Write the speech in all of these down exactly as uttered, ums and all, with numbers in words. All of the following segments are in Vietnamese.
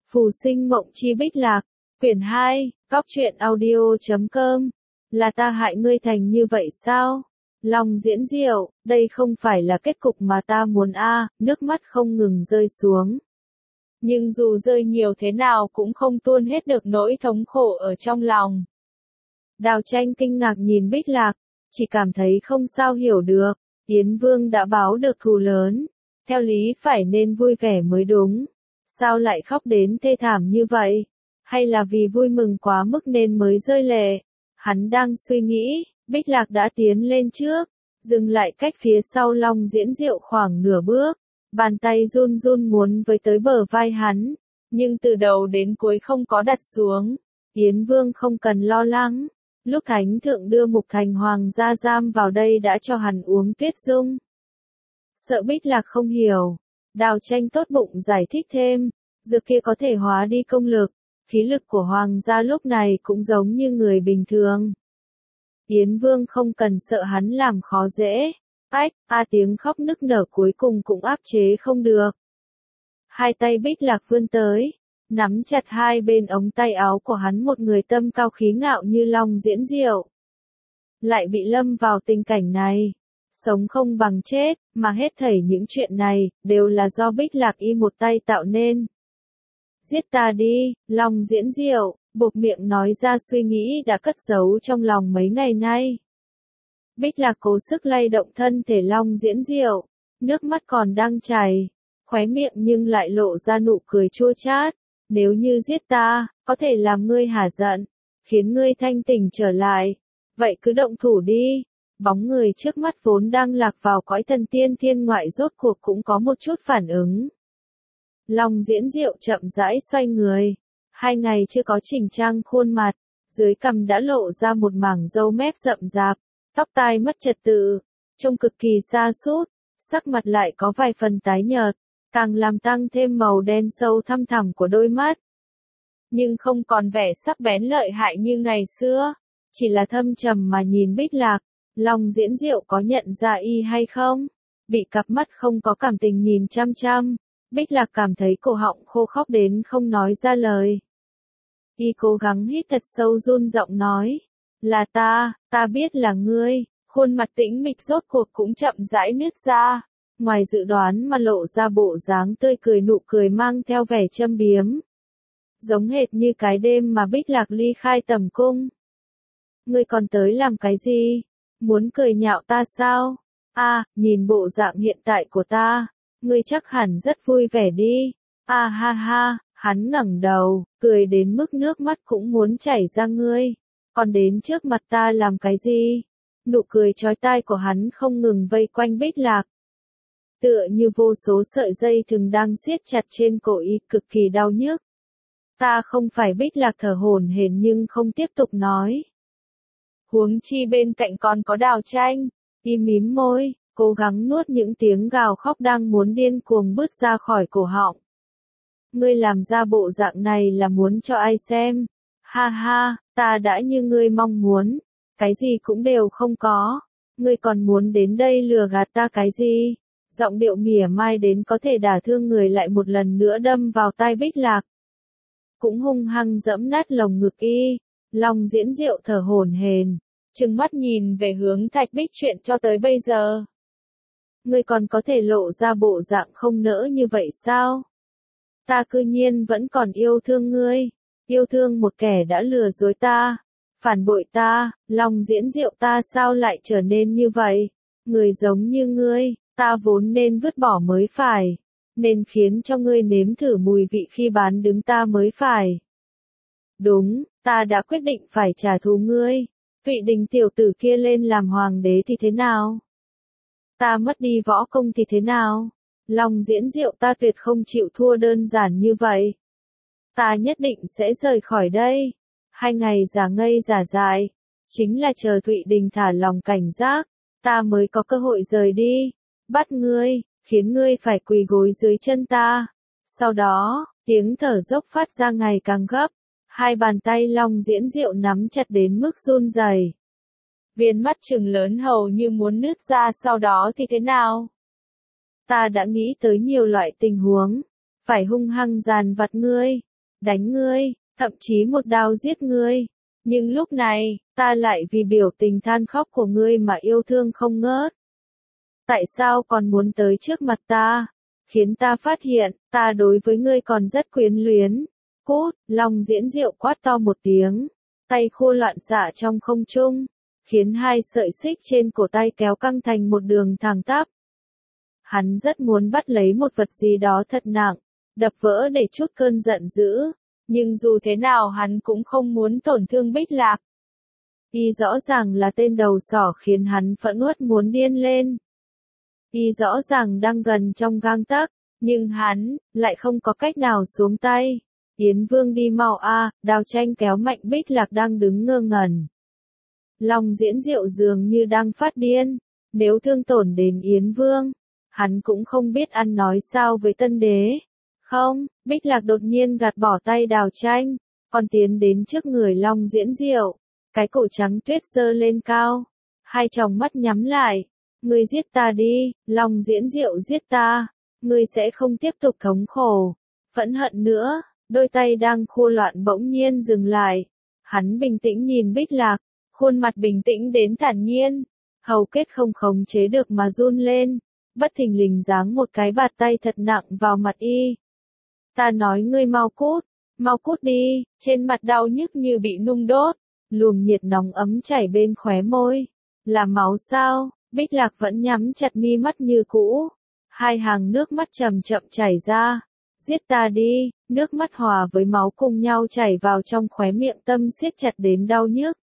Phù sinh mộng chi Bích Lạc, quyển hai, góc truyện audio chấm com. Là ta hại ngươi thành như vậy sao? Long Diễn Diệu, đây không phải là kết cục mà ta muốn a, à, nước mắt không ngừng rơi xuống. Nhưng dù rơi nhiều thế nào cũng không tuôn hết được nỗi thống khổ ở trong lòng. Đào Tranh kinh ngạc nhìn Bích Lạc, chỉ cảm thấy không sao hiểu được, Yến Vương đã báo được thù lớn, theo lý phải nên vui vẻ mới đúng. Sao lại khóc đến thê thảm như vậy? Hay là vì vui mừng quá mức nên mới rơi lệ? Hắn đang suy nghĩ, Bích Lạc đã tiến lên trước, dừng lại cách phía sau Long Diễn Diệu khoảng nửa bước, bàn tay run run muốn với tới bờ vai hắn, nhưng từ đầu đến cuối không có đặt xuống. Yến Vương không cần lo lắng, lúc Thánh Thượng đưa Mục Thành Hoàng ra giam vào đây đã cho hắn uống tuyết dung. Sợ Bích Lạc không hiểu, Đào Tranh tốt bụng giải thích thêm, dược kia có thể hóa đi công lực, khí lực của Hoàng gia lúc này cũng giống như người bình thường. Yến Vương không cần sợ hắn làm khó dễ, ách, a tiếng khóc nức nở cuối cùng cũng áp chế không được. Hai tay Bích Lạc vươn tới, nắm chặt hai bên ống tay áo của hắn, một người tâm cao khí ngạo như Long Diễn Diệu. Lại bị lâm vào tình cảnh này, sống không bằng chết, mà hết thảy những chuyện này, đều là do Bích Lạc y một tay tạo nên. Giết ta đi, Long Diễn Diệu, buộc miệng nói ra suy nghĩ đã cất giấu trong lòng mấy ngày nay. Bích Lạc cố sức lay động thân thể Long Diễn Diệu, nước mắt còn đang chảy, khóe miệng nhưng lại lộ ra nụ cười chua chát. Nếu như giết ta, có thể làm ngươi hả giận, khiến ngươi thanh tỉnh trở lại, vậy cứ động thủ đi. Bóng người trước mắt vốn đang lạc vào cõi thần tiên thiên ngoại rốt cuộc cũng có một chút phản ứng. Long Diễn Diệu chậm rãi xoay người, hai ngày chưa có chỉnh trang khuôn mặt, dưới cằm đã lộ ra một mảng râu mép rậm rạp, tóc tai mất trật tự, trông cực kỳ sa sút, sắc mặt lại có vài phần tái nhợt, càng làm tăng thêm màu đen sâu thăm thẳm của đôi mắt. Nhưng không còn vẻ sắc bén lợi hại như ngày xưa, chỉ là thâm trầm mà nhìn Bích Lạc. Long Diễn Diệu có nhận ra y hay không? Bị cặp mắt không có cảm tình nhìn chăm chăm, Bích Lạc cảm thấy cổ họng khô khóc đến không nói ra lời. Y cố gắng hít thật sâu, run giọng nói, là ta, ta biết là ngươi. Khuôn mặt tĩnh mịch rốt cuộc cũng chậm rãi nứt ra, ngoài dự đoán mà lộ ra bộ dáng tươi cười, nụ cười mang theo vẻ châm biếm, giống hệt như cái đêm mà Bích Lạc ly khai tầm cung. Ngươi còn tới làm cái gì? Muốn cười nhạo ta sao? A, à, nhìn bộ dạng hiện tại của ta, ngươi chắc hẳn rất vui vẻ đi. A à, ha ha, hắn ngẩng đầu, cười đến mức nước mắt cũng muốn chảy ra. Ngươi còn đến trước mặt ta làm cái gì? Nụ cười chói tai của hắn không ngừng vây quanh Bích Lạc, tựa như vô số sợi dây thừng đang siết chặt trên cổ y, cực kỳ đau nhức. Ta không phải. Bích Lạc thở hổn hển nhưng không tiếp tục nói. Huống chi bên cạnh còn có Đào Tranh. Y mím môi, cố gắng nuốt những tiếng gào khóc đang muốn điên cuồng bứt ra khỏi cổ họng. Ngươi làm ra bộ dạng này là muốn cho ai xem? Ha ha, ta đã như ngươi mong muốn, cái gì cũng đều không có. Ngươi còn muốn đến đây lừa gạt ta cái gì? Giọng điệu mỉa mai đến có thể đả thương người lại một lần nữa đâm vào tai Bích Lạc, cũng hung hăng giẫm nát lồng ngực y. Long Diễn Diệu thở hổn hển, trừng mắt nhìn về hướng Thạch Bích. Chuyện cho tới bây giờ, ngươi còn có thể lộ ra bộ dạng không nỡ như vậy sao? Ta cư nhiên vẫn còn yêu thương ngươi, yêu thương một kẻ đã lừa dối ta, phản bội ta. Long Diễn Diệu, ta sao lại trở nên như vậy? Người giống như ngươi, ta vốn nên vứt bỏ mới phải, nên khiến cho ngươi nếm thử mùi vị khi bán đứng ta mới phải. Đúng, ta đã quyết định phải trả thù ngươi. Thụy Đình tiểu tử kia lên làm hoàng đế thì thế nào? Ta mất đi võ công thì thế nào? Long Diễn Diệu, ta tuyệt không chịu thua đơn giản như vậy. Ta nhất định sẽ rời khỏi đây. Hai ngày giả ngây giả dại, chính là chờ Thụy Đình thả lòng cảnh giác, ta mới có cơ hội rời đi, bắt ngươi, khiến ngươi phải quỳ gối dưới chân ta. Sau đó, tiếng thở dốc phát ra ngày càng gấp, hai bàn tay Long Diễn Diệu nắm chặt đến mức run rẩy. Viên mắt trừng lớn hầu như muốn nứt ra. Sau đó thì thế nào? Ta đã nghĩ tới nhiều loại tình huống, phải hung hăng dàn vặt ngươi, đánh ngươi, thậm chí một đao giết ngươi. Nhưng lúc này, ta lại vì biểu tình than khóc của ngươi mà yêu thương không ngớt. Tại sao còn muốn tới trước mặt ta? Khiến ta phát hiện, ta đối với ngươi còn rất quyến luyến. Cút, Long Diễn Diệu quát to một tiếng, tay khô loạn xạ trong không trung, khiến hai sợi xích trên cổ tay kéo căng thành một đường thẳng tắp. Hắn rất muốn bắt lấy một vật gì đó thật nặng, đập vỡ để chút cơn giận dữ, nhưng dù thế nào hắn cũng không muốn tổn thương Bích Lạc. Y rõ ràng là tên đầu sỏ khiến hắn phẫn uất muốn điên lên. Y rõ ràng đang gần trong gang tấc, nhưng hắn lại không có cách nào xuống tay. Yến Vương đi mau a, Đào Tranh kéo mạnh Bích Lạc đang đứng ngơ ngẩn. Long Diễn Diệu dường như đang phát điên, nếu thương tổn đến Yến Vương, hắn cũng không biết ăn nói sao với Tân Đế. Không, Bích Lạc đột nhiên gạt bỏ tay Đào Tranh, còn tiến đến trước người Long Diễn Diệu, cái cổ trắng tuyết giơ lên cao, hai tròng mắt nhắm lại. Ngươi giết ta đi, Long Diễn Diệu giết ta, ngươi sẽ không tiếp tục thống khổ, phẫn hận nữa. Đôi tay đang khô loạn bỗng nhiên dừng lại. Hắn bình tĩnh nhìn Bích Lạc, khuôn mặt bình tĩnh đến thản nhiên, hầu kết không khống chế được mà run lên, bất thình lình giáng một cái bạt tay thật nặng vào mặt y. Ta nói ngươi mau cút, mau cút đi, trên mặt đau nhức như bị nung đốt, luồng nhiệt nóng ấm chảy bên khóe môi. Là máu sao? Bích Lạc vẫn nhắm chặt mi mắt như cũ, hai hàng nước mắt chậm chậm chảy ra. Giết ta đi, nước mắt hòa với máu cùng nhau chảy vào trong khóe miệng Tâm siết chặt đến đau nhức.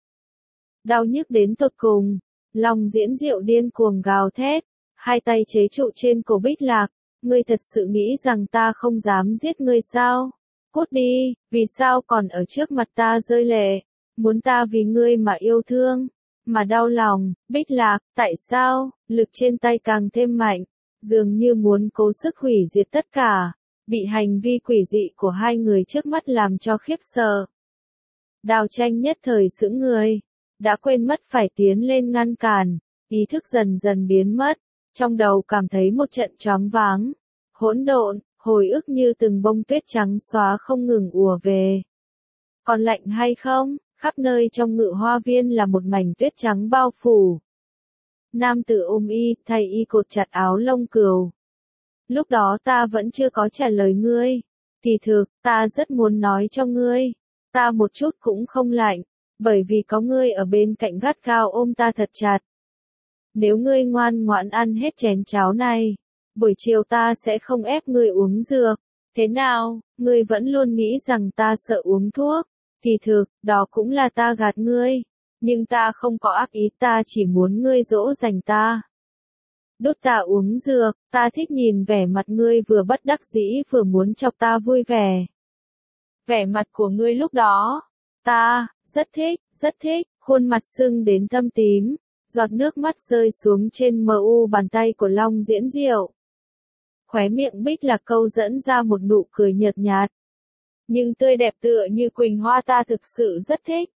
Đau nhức đến tột cùng, Long Diễn Diệu điên cuồng gào thét, hai tay chế trụ trên cổ Bích Lạc. Ngươi thật sự nghĩ rằng ta không dám giết ngươi sao? Cút đi, vì sao còn ở trước mặt ta rơi lệ? Muốn ta vì ngươi mà yêu thương, mà đau lòng. Bích Lạc, tại sao? Lực trên tay càng thêm mạnh, dường như muốn cố sức hủy diệt tất cả. Bị hành vi quỷ dị của hai người trước mắt làm cho khiếp sợ. Đào Tranh nhất thời sững người, đã quên mất phải tiến lên ngăn cản, ý thức dần dần biến mất, trong đầu cảm thấy một trận choáng váng, hỗn độn, hồi ức như từng bông tuyết trắng xóa không ngừng ùa về. Còn lạnh hay không? Khắp nơi trong ngự hoa viên là một mảnh tuyết trắng bao phủ. Nam tử ôm y, thay y cột chặt áo lông cừu. Lúc đó ta vẫn chưa có trả lời ngươi. Kỳ thực, ta rất muốn nói cho ngươi. Ta một chút cũng không lạnh, bởi vì có ngươi ở bên cạnh gắt gao ôm ta thật chặt. Nếu ngươi ngoan ngoãn ăn hết chén cháo này, buổi chiều ta sẽ không ép ngươi uống dược. Thế nào, ngươi vẫn luôn nghĩ rằng ta sợ uống thuốc. Kỳ thực, đó cũng là ta gạt ngươi. Nhưng ta không có ác ý, ta chỉ muốn ngươi dỗ dành ta. Đốt ta uống dược, ta thích nhìn vẻ mặt ngươi vừa bất đắc dĩ vừa muốn chọc ta vui vẻ. Vẻ mặt của ngươi lúc đó, ta, rất thích, rất thích, khuôn mặt sưng đến thâm tím, giọt nước mắt rơi xuống trên mờ u bàn tay của Long Diễn Diệu. Khóe miệng Bích Lạc câu dẫn ra một nụ cười nhợt nhạt. Nhưng tươi đẹp tựa như quỳnh hoa, ta thực sự rất thích.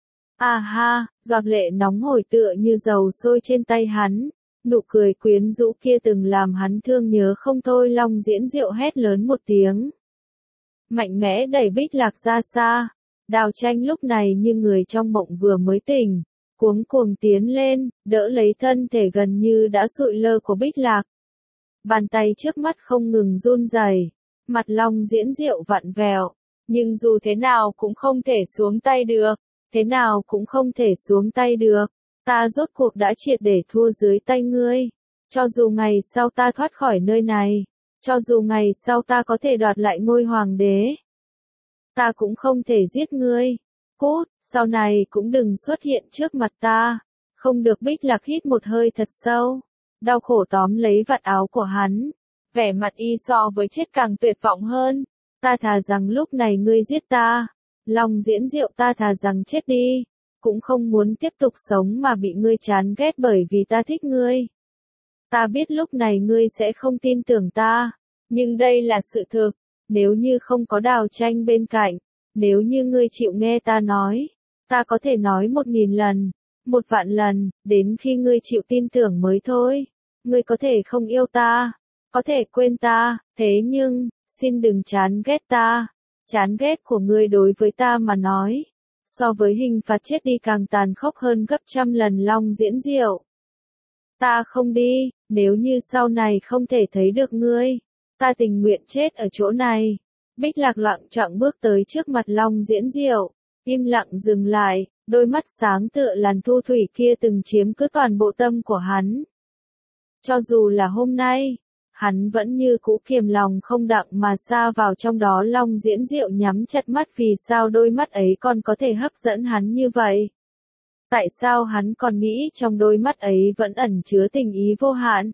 À ha, giọt lệ nóng hổi tựa như dầu sôi trên tay hắn. Nụ cười quyến rũ kia từng làm hắn thương nhớ không thôi. Long Diễn Diệu hét lớn một tiếng, mạnh mẽ đẩy Bích Lạc ra xa. Đào Tranh lúc này như người trong mộng vừa mới tỉnh, cuống cuồng tiến lên, đỡ lấy thân thể gần như đã sụi lơ của Bích Lạc. Bàn tay trước mắt không ngừng run rẩy, mặt Long Diễn Diệu vặn vẹo, nhưng dù thế nào cũng không thể xuống tay được, thế nào cũng không thể xuống tay được. Ta rốt cuộc đã triệt để thua dưới tay ngươi. Cho dù ngày sau ta thoát khỏi nơi này, cho dù ngày sau ta có thể đoạt lại ngôi hoàng đế, ta cũng không thể giết ngươi. Cút, sau này cũng đừng xuất hiện trước mặt ta. Không được. Bích Lạc hít một hơi thật sâu, đau khổ tóm lấy vạt áo của hắn, vẻ mặt y so với chết càng tuyệt vọng hơn. Ta thà rằng lúc này ngươi giết ta, Long Diễn Diệu, ta thà rằng chết đi, cũng không muốn tiếp tục sống mà bị ngươi chán ghét bởi vì ta thích ngươi. Ta biết lúc này ngươi sẽ không tin tưởng ta, nhưng đây là sự thực. Nếu như không có Đào Tranh bên cạnh, nếu như ngươi chịu nghe ta nói, ta có thể nói một nghìn lần, một vạn lần, đến khi ngươi chịu tin tưởng mới thôi. Ngươi có thể không yêu ta, có thể quên ta, thế nhưng, xin đừng chán ghét ta. Chán ghét của ngươi đối với ta mà nói, so với hình phạt chết đi càng tàn khốc hơn gấp trăm lần. Long Diễn Diệu. Ta không đi, nếu như sau này không thể thấy được ngươi, ta tình nguyện chết ở chỗ này. Bích Lạc loạng choạng bước tới trước mặt Long Diễn Diệu, im lặng dừng lại, đôi mắt sáng tựa làn thu thủy kia từng chiếm cứ toàn bộ tâm của hắn. Cho dù là hôm nay, hắn vẫn như cũ kiềm lòng không đặng mà sa vào trong đó. Long Diễn Diệu nhắm chặt mắt, vì sao đôi mắt ấy còn có thể hấp dẫn hắn như vậy? Tại sao hắn còn nghĩ trong đôi mắt ấy vẫn ẩn chứa tình ý vô hạn?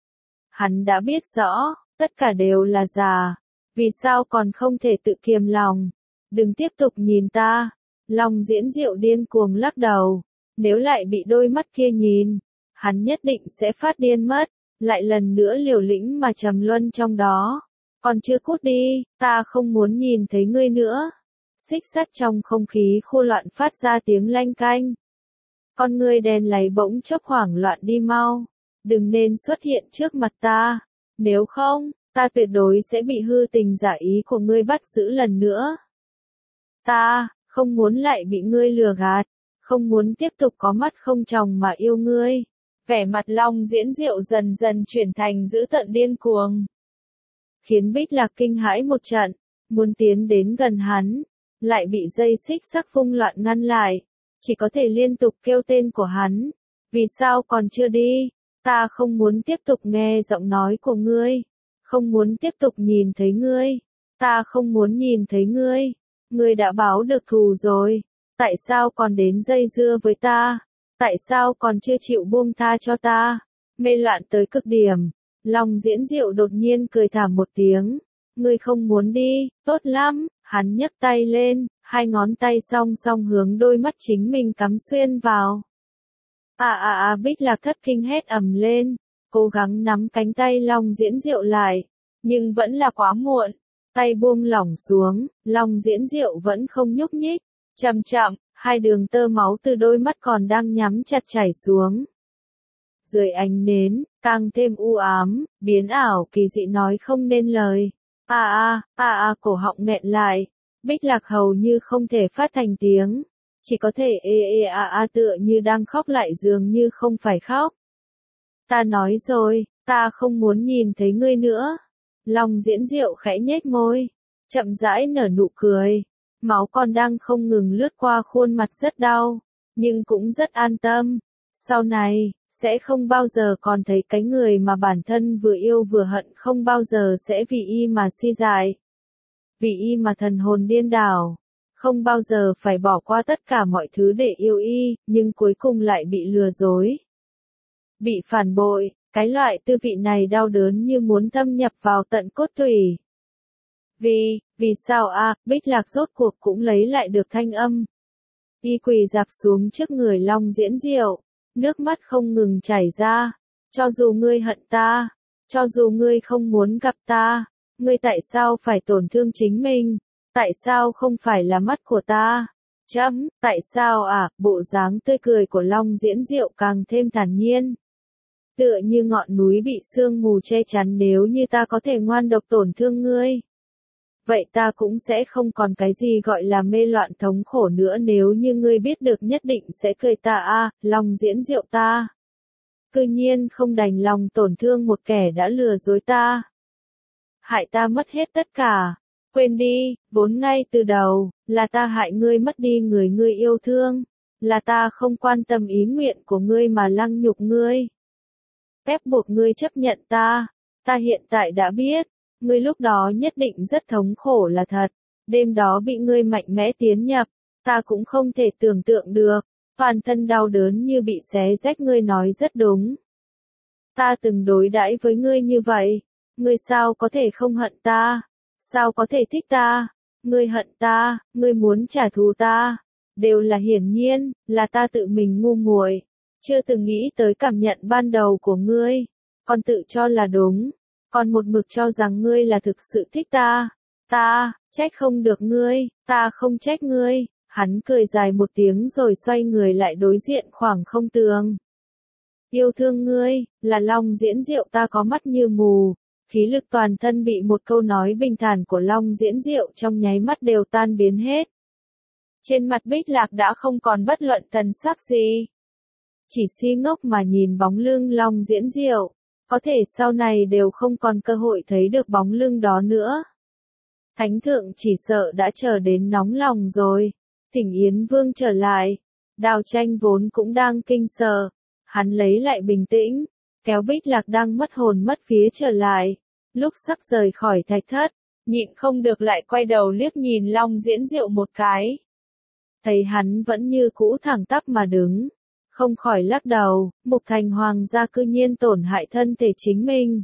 Hắn đã biết rõ, tất cả đều là giả. Vì sao còn không thể tự kiềm lòng? Đừng tiếp tục nhìn ta. Long Diễn Diệu điên cuồng lắc đầu. Nếu lại bị đôi mắt kia nhìn, hắn nhất định sẽ phát điên mất. Lại lần nữa liều lĩnh mà trầm luân trong đó. Còn chưa cút đi, ta không muốn nhìn thấy ngươi nữa. Xích sắt trong không khí khô loạn phát ra tiếng lanh canh. Con ngươi đen láy bỗng chốc hoảng loạn, đi mau. Đừng nên xuất hiện trước mặt ta. Nếu không, ta tuyệt đối sẽ bị hư tình giả ý của ngươi bắt giữ lần nữa. Ta, không muốn lại bị ngươi lừa gạt. Không muốn tiếp tục có mắt không tròng mà yêu ngươi. Vẻ mặt Long Diễn Diệu dần dần chuyển thành dữ tợn điên cuồng. Khiến Bích Lạc kinh hãi một trận, muốn tiến đến gần hắn, lại bị dây xích sắc phung loạn ngăn lại, chỉ có thể liên tục kêu tên của hắn. Vì sao còn chưa đi? Ta không muốn tiếp tục nghe giọng nói của ngươi, không muốn tiếp tục nhìn thấy ngươi, ta không muốn nhìn thấy ngươi, ngươi đã báo được thù rồi, tại sao còn đến dây dưa với ta? Tại sao còn chưa chịu buông tha cho ta? Mê loạn tới cực điểm, Long Diễn Diệu đột nhiên cười thảm một tiếng. Ngươi không muốn đi, tốt lắm. Hắn nhấc tay lên, hai ngón tay song song hướng đôi mắt chính mình cắm xuyên vào. À à à, Bích Lạc thất kinh hét ầm lên, cố gắng nắm cánh tay Long Diễn Diệu lại, nhưng vẫn là quá muộn. Tay buông lỏng xuống, Long Diễn Diệu vẫn không nhúc nhích, chậm chậm. Hai đường tơ máu từ đôi mắt còn đang nhắm chặt chảy xuống. Dưới ánh nến, càng thêm u ám, biến ảo kỳ dị nói không nên lời. À à, à à, cổ họng nghẹn lại. Bích Lạc hầu như không thể phát thành tiếng. Chỉ có thể ê ê à à tựa như đang khóc lại dường như không phải khóc. Ta nói rồi, ta không muốn nhìn thấy ngươi nữa. Long Diễn Diệu khẽ nhếch môi, chậm rãi nở nụ cười. Máu còn đang không ngừng lướt qua khuôn mặt, rất đau, nhưng cũng rất an tâm. Sau này, sẽ không bao giờ còn thấy cái người mà bản thân vừa yêu vừa hận, không bao giờ sẽ vì y mà si dại. Vì y mà thần hồn điên đảo. Không bao giờ phải bỏ qua tất cả mọi thứ để yêu y, nhưng cuối cùng lại bị lừa dối. Bị phản bội, cái loại tư vị này đau đớn như muốn thâm nhập vào tận cốt tủy. Vì, vì sao a? À, Bích Lạc rốt cuộc cũng lấy lại được thanh âm. Y quỳ dạp xuống trước người Long Diễn Diệu, nước mắt không ngừng chảy ra. Cho dù ngươi hận ta, cho dù ngươi không muốn gặp ta, ngươi tại sao phải tổn thương chính mình? Tại sao không phải là mắt của ta? Chấm, tại sao à? Bộ dáng tươi cười của Long Diễn Diệu càng thêm thản nhiên. Tựa như ngọn núi bị sương mù che chắn, nếu như ta có thể ngoan độc tổn thương ngươi, vậy ta cũng sẽ không còn cái gì gọi là mê loạn thống khổ nữa. Nếu như ngươi biết được nhất định sẽ cười ta a. À, Long Diễn Diệu ta cư nhiên không đành lòng tổn thương một kẻ đã lừa dối ta, hại ta mất hết tất cả. Quên đi, vốn ngay từ đầu là ta hại ngươi mất đi người ngươi yêu thương, là ta không quan tâm ý nguyện của ngươi mà lăng nhục ngươi, ép buộc ngươi chấp nhận ta. Ta hiện tại đã biết, ngươi lúc đó nhất định rất thống khổ là thật. Đêm đó bị ngươi mạnh mẽ tiến nhập, ta cũng không thể tưởng tượng được, toàn thân đau đớn như bị xé rách. Ngươi nói rất đúng. Ta từng đối đãi với ngươi như vậy, ngươi sao có thể không hận ta? Sao có thể thích ta? Ngươi hận ta, ngươi muốn trả thù ta, đều là hiển nhiên, là ta tự mình ngu muội, chưa từng nghĩ tới cảm nhận ban đầu của ngươi, còn tự cho là đúng, còn một mực cho rằng ngươi là thực sự thích ta. Ta, trách không được ngươi, ta không trách ngươi. Hắn cười dài một tiếng rồi xoay người lại đối diện khoảng không tường. Yêu thương ngươi, là Long Diễn Diệu ta có mắt như mù, khí lực toàn thân bị một câu nói bình thản của Long Diễn Diệu trong nháy mắt đều tan biến hết. Trên mặt Bích Lạc đã không còn bất luận thần sắc gì. Chỉ si ngốc mà nhìn bóng lưng Long Diễn Diệu, có thể sau này đều không còn cơ hội thấy được bóng lưng đó nữa. Thánh thượng chỉ sợ đã chờ đến nóng lòng rồi, thỉnh Yến Vương trở lại. Đào Tranh vốn cũng đang kinh sợ, hắn lấy lại bình tĩnh, kéo Bích Lạc đang mất hồn mất vía trở lại. Lúc sắp rời khỏi thạch thất, nhịn không được lại quay đầu liếc nhìn Long Diễn Diệu một cái. Thấy hắn vẫn như cũ thẳng tắp mà đứng, không khỏi lắc đầu, Mục Thành Hoàng gia cư nhiên tổn hại thân thể chính mình.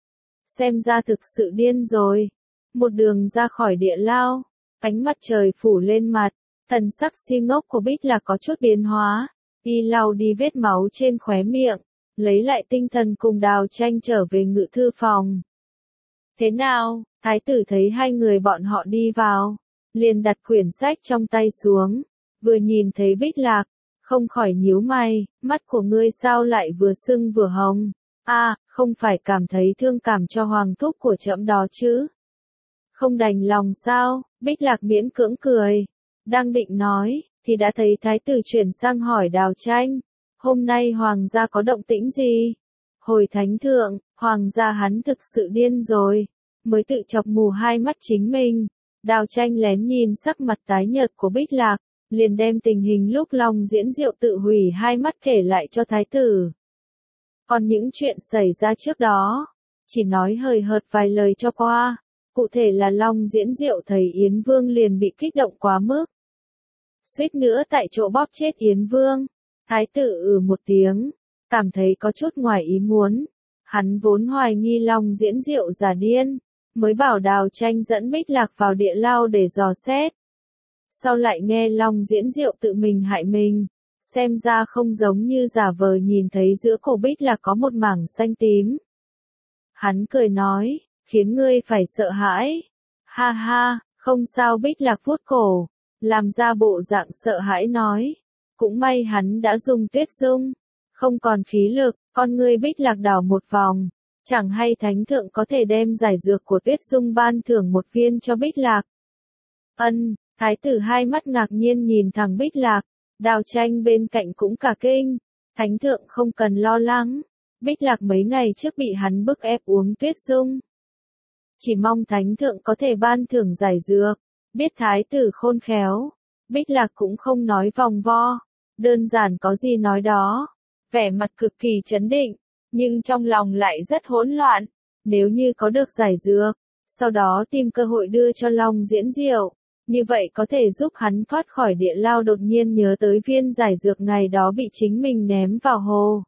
Xem ra thực sự điên rồi. Một đường ra khỏi địa lao, ánh mặt trời phủ lên mặt, thần sắc si ngốc của Bích Lạc có chút biến hóa, y lau đi vết máu trên khóe miệng, lấy lại tinh thần cùng Đào Tranh trở về ngự thư phòng. Thế nào? Thái tử thấy hai người bọn họ đi vào, liền đặt quyển sách trong tay xuống, vừa nhìn thấy Bích Lạc, không khỏi nhíu mày, mắt của ngươi sao lại vừa sưng vừa hồng? A, à, không phải cảm thấy thương cảm cho hoàng thúc của trẫm đó chứ? Không đành lòng sao? Bích Lạc miễn cưỡng cười, đang định nói, thì đã thấy thái tử chuyển sang hỏi Đào Tranh, hôm nay hoàng gia có động tĩnh gì? Hồi thánh thượng, hoàng gia hắn thực sự điên rồi, mới tự chọc mù hai mắt chính mình. Đào Tranh lén nhìn sắc mặt tái nhợt của Bích Lạc, liền đem tình hình lúc Long Diễn Diệu tự hủy hai mắt kể lại cho thái tử. Còn những chuyện xảy ra trước đó, chỉ nói hời hợt vài lời cho qua, cụ thể là Long Diễn Diệu thấy Yến Vương liền bị kích động quá mức. Suýt nữa tại chỗ bóp chết Yến Vương, thái tử ừ một tiếng, cảm thấy có chút ngoài ý muốn. Hắn vốn hoài nghi Long Diễn Diệu giả điên, mới bảo Đào Tranh dẫn Bích Lạc vào địa lao để dò xét. Sau lại nghe Long Diễn Diệu tự mình hại mình, xem ra không giống như giả vờ nhìn thấy giữa cổ Bích Lạc có một mảng xanh tím. Hắn cười nói, khiến ngươi phải sợ hãi. Ha ha, không sao. Bích Lạc vuốt cổ, làm ra bộ dạng sợ hãi nói. Cũng may hắn đã dùng tuyết dung, không còn khí lực, con ngươi Bích Lạc đảo một vòng. Chẳng hay thánh thượng có thể đem giải dược của tuyết dung ban thưởng một viên cho Bích Lạc. Ân, thái tử hai mắt ngạc nhiên nhìn thẳng Bích Lạc, Đào Tranh bên cạnh cũng cả kinh. Thánh thượng không cần lo lắng, Bích Lạc mấy ngày trước bị hắn bức ép uống tuyết dung. Chỉ mong thánh thượng có thể ban thưởng giải dược, biết thái tử khôn khéo. Bích Lạc cũng không nói vòng vo, đơn giản có gì nói đó, vẻ mặt cực kỳ trấn định, nhưng trong lòng lại rất hỗn loạn. Nếu như có được giải dược, sau đó tìm cơ hội đưa cho Long Diễn Diệu, như vậy có thể giúp hắn thoát khỏi địa lao. Đột nhiên nhớ tới viên giải dược ngày đó bị chính mình ném vào hồ,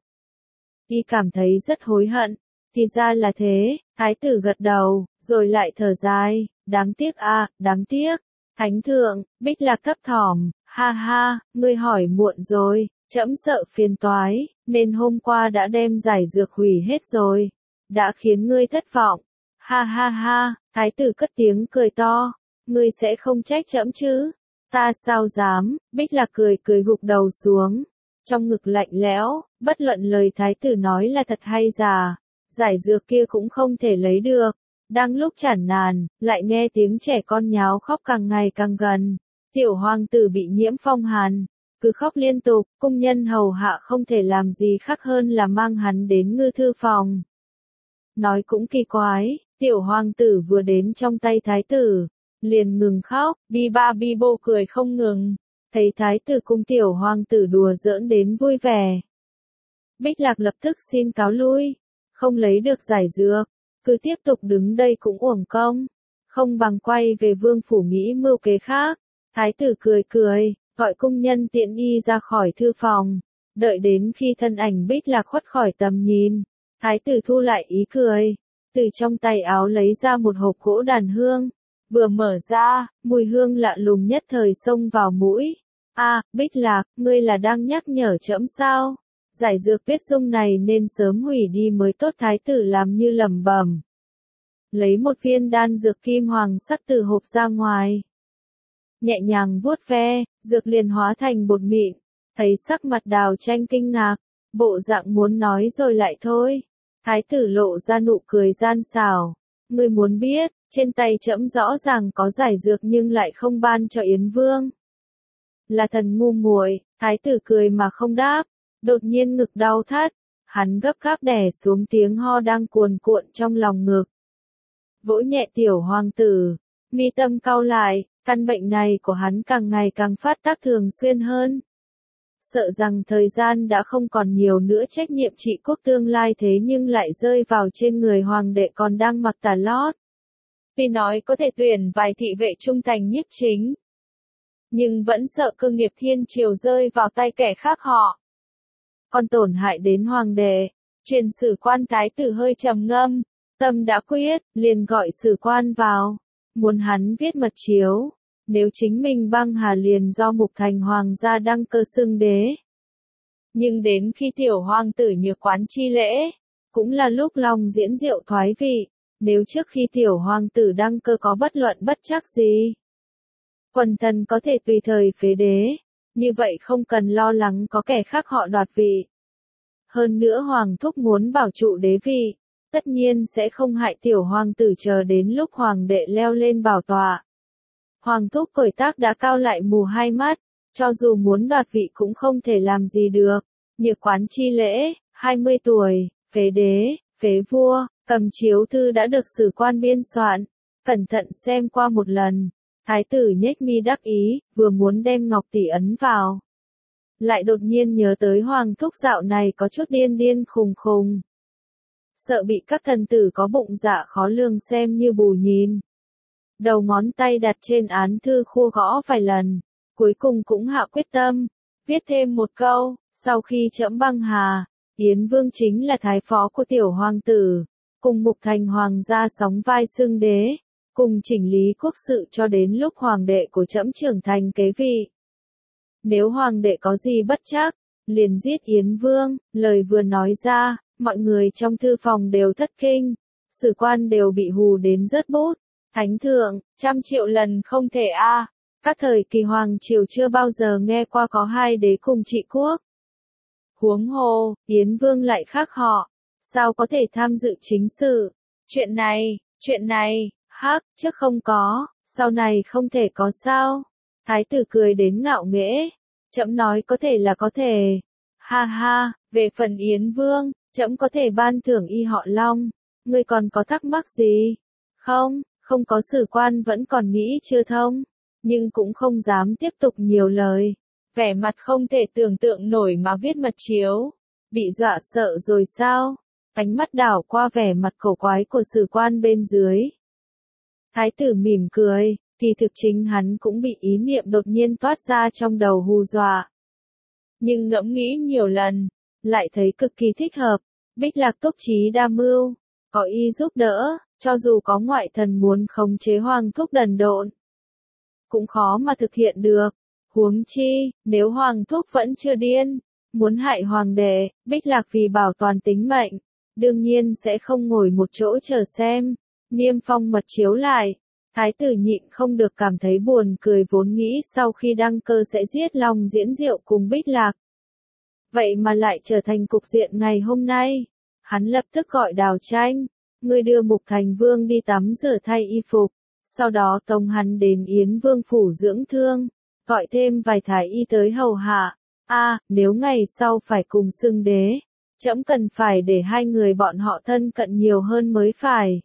y cảm thấy rất hối hận. Thì ra là thế, thái tử gật đầu, rồi lại thở dài, đáng tiếc a, à, đáng tiếc. Thánh thượng, Bích Lạc thấp thỏm, ha ha, ngươi hỏi muộn rồi, trẫm sợ phiền toái, nên hôm qua đã đem giải dược hủy hết rồi, đã khiến ngươi thất vọng. Ha ha ha, thái tử cất tiếng cười to, ngươi sẽ không trách trẫm chứ? Ta sao dám? Bích Lạc cười cười gục đầu xuống, trong ngực lạnh lẽo, bất luận lời thái tử nói là thật hay giả, giải dược kia cũng không thể lấy được. Đang lúc chản nàn, lại nghe tiếng trẻ con nháo khóc càng ngày càng gần. Tiểu hoàng tử bị nhiễm phong hàn, cứ khóc liên tục, cung nhân hầu hạ không thể làm gì khác hơn là mang hắn đến ngự thư phòng. Nói cũng kỳ quái, tiểu hoàng tử vừa đến trong tay thái tử, liền ngừng khóc, bi ba bi bô cười không ngừng, thấy thái tử cùng tiểu hoàng tử đùa giỡn đến vui vẻ. Bích Lạc lập tức xin cáo lui, không lấy được giải dược, cứ tiếp tục đứng đây cũng uổng công, không bằng quay về vương phủ nghĩ mưu kế khác. Thái tử cười cười, gọi cung nhân tiện y ra khỏi thư phòng, đợi đến khi thân ảnh Bích Lạc khuất khỏi tầm nhìn, thái tử thu lại ý cười, từ trong tay áo lấy ra một hộp gỗ đàn hương, vừa mở ra, mùi hương lạ lùng nhất thời xông vào mũi. A, à, Bích Lạc, ngươi là đang nhắc nhở trẫm sao? Giải dược tuyết dung này nên sớm hủy đi mới tốt. Thái tử làm như lẩm bẩm, lấy một viên đan dược kim hoàng sắc từ hộp ra ngoài, nhẹ nhàng vuốt ve, dược liền hóa thành bột mịn. Thấy sắc mặt Đào Tranh kinh ngạc, bộ dạng muốn nói rồi lại thôi, Thái tử lộ ra nụ cười gian xảo. Ngươi muốn biết, trên tay trẫm rõ ràng có giải dược nhưng lại không ban cho Yến Vương. Là thần ngu muội, thái tử cười mà không đáp, đột nhiên ngực đau thắt, hắn gấp gáp đè xuống tiếng ho đang cuồn cuộn trong lòng ngực. Vỗ nhẹ tiểu hoàng tử, mi tâm cau lại, căn bệnh này của hắn càng ngày càng phát tác thường xuyên hơn. Sợ rằng thời gian đã không còn nhiều nữa, trách nhiệm trị quốc tương lai thế nhưng lại rơi vào trên người hoàng đệ còn đang mặc tà lót. Tuy nói có thể tuyển vài thị vệ trung thành nhiếp chính, nhưng vẫn sợ cơ nghiệp thiên triều rơi vào tay kẻ khác họ. Còn tổn hại đến hoàng đệ, truyền sử quan thái tử hơi trầm ngâm, tâm đã quyết, liền gọi sử quan vào, muốn hắn viết mật chiếu. Nếu chính mình băng hà liền do Mục Thành hoàng gia đăng cơ xưng đế. Nhưng đến khi tiểu hoàng tử nhược quán chi lễ, cũng là lúc Long Diễn Diệu thoái vị, nếu trước khi tiểu hoàng tử đăng cơ có bất luận bất trắc gì, quần thần có thể tùy thời phế đế, như vậy không cần lo lắng có kẻ khác họ đoạt vị. Hơn nữa hoàng thúc muốn bảo trụ đế vị, tất nhiên sẽ không hại tiểu hoàng tử chờ đến lúc hoàng đệ leo lên bảo tọa. Hoàng thúc tuổi tác đã cao lại mù hai mắt, cho dù muốn đoạt vị cũng không thể làm gì được. Nhược quán chi lễ, hai mươi tuổi, phế đế, phế vua, cầm chiếu thư đã được sử quan biên soạn, cẩn thận xem qua một lần. Thái tử nhếch mi đắc ý, vừa muốn đem ngọc tỷ ấn vào, lại đột nhiên nhớ tới hoàng thúc dạo này có chút điên điên khùng khùng. Sợ bị các thần tử có bụng dạ khó lường xem như bù nhìn. Đầu ngón tay đặt trên án thư khua gõ vài lần, cuối cùng cũng hạ quyết tâm, viết thêm một câu, sau khi trẫm băng hà, Yến Vương chính là thái phó của tiểu hoàng tử, cùng Mục Thành hoàng gia sóng vai xưng đế, cùng chỉnh lý quốc sự cho đến lúc hoàng đệ của trẫm trưởng thành kế vị. Nếu hoàng đệ có gì bất trắc, liền giết Yến Vương. Lời vừa nói ra, mọi người trong thư phòng đều thất kinh, sử quan đều bị hù đến rớt bút. Thánh thượng, trăm triệu lần không thể a. À. Các thời kỳ hoàng triều chưa bao giờ nghe qua có hai đế cùng trị quốc. Huống hồ, Yến Vương lại khác họ, sao có thể tham dự chính sự? Chuyện này, chuyện này, hắc, trước không có, sau này không thể có sao? Thái tử cười đến ngạo nghễ, trẫm nói có thể là có thể. Ha ha, về phần Yến Vương, trẫm có thể ban thưởng y họ Long, ngươi còn có thắc mắc gì? Không. Không có, sử quan vẫn còn nghĩ chưa thông, nhưng cũng không dám tiếp tục nhiều lời. Vẻ mặt không thể tưởng tượng nổi mà viết mật chiếu. Bị dọa sợ rồi sao? Ánh mắt đảo qua vẻ mặt cổ quái của sử quan bên dưới. Thái tử mỉm cười, kỳ thực chính hắn cũng bị ý niệm đột nhiên toát ra trong đầu hù dọa. Nhưng ngẫm nghĩ nhiều lần, lại thấy cực kỳ thích hợp. Bích Lạc túc trí đa mưu, có y giúp đỡ. Cho dù có ngoại thần muốn khống chế hoàng thúc đần độn, cũng khó mà thực hiện được. Huống chi, nếu hoàng thúc vẫn chưa điên, muốn hại hoàng đệ, Bích Lạc vì bảo toàn tính mệnh, đương nhiên sẽ không ngồi một chỗ chờ xem. Niêm phong mật chiếu lại, thái tử nhịn không được cảm thấy buồn cười, vốn nghĩ sau khi đăng cơ sẽ giết Long Diễn Diệu cùng Bích Lạc. Vậy mà lại trở thành cục diện ngày hôm nay. Hắn lập tức gọi Đào Tranh. Ngươi đưa Mục Thành Vương đi tắm rửa thay y phục, sau đó tống hắn đến Yến Vương phủ dưỡng thương, gọi thêm vài thái y tới hầu hạ. A, à, nếu ngày sau phải cùng xưng đế, trẫm cần phải để hai người bọn họ thân cận nhiều hơn mới phải.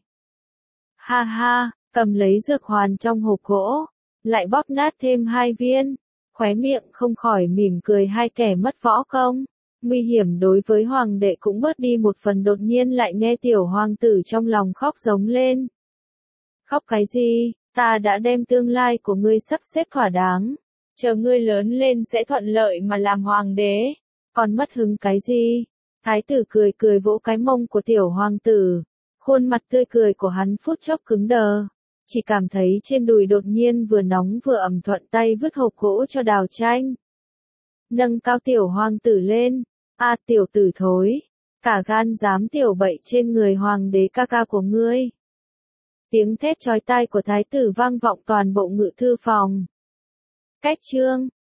Ha ha, cầm lấy dược hoàn trong hộp gỗ, lại bóp nát thêm hai viên, khóe miệng không khỏi mỉm cười, hai kẻ mất võ công. Nguy hiểm đối với hoàng đệ cũng bớt đi một phần. Đột nhiên lại nghe tiểu hoàng tử trong lòng khóc giống lên. Khóc cái gì, ta đã đem tương lai của ngươi sắp xếp thỏa đáng, chờ ngươi lớn lên sẽ thuận lợi mà làm hoàng đế, còn mất hứng cái gì? Thái tử cười cười vỗ cái mông của tiểu hoàng tử, khuôn mặt tươi cười của hắn phút chốc cứng đờ, chỉ cảm thấy trên đùi đột nhiên vừa nóng vừa ẩm, thuận tay vứt hộp gỗ cho Đào Tranh. Nâng cao tiểu hoàng tử lên. A, à, tiểu tử thối, cả gan dám tiểu bậy trên người hoàng đế ca ca của ngươi. Tiếng thét chói tai của thái tử vang vọng toàn bộ ngự thư phòng. Cách chương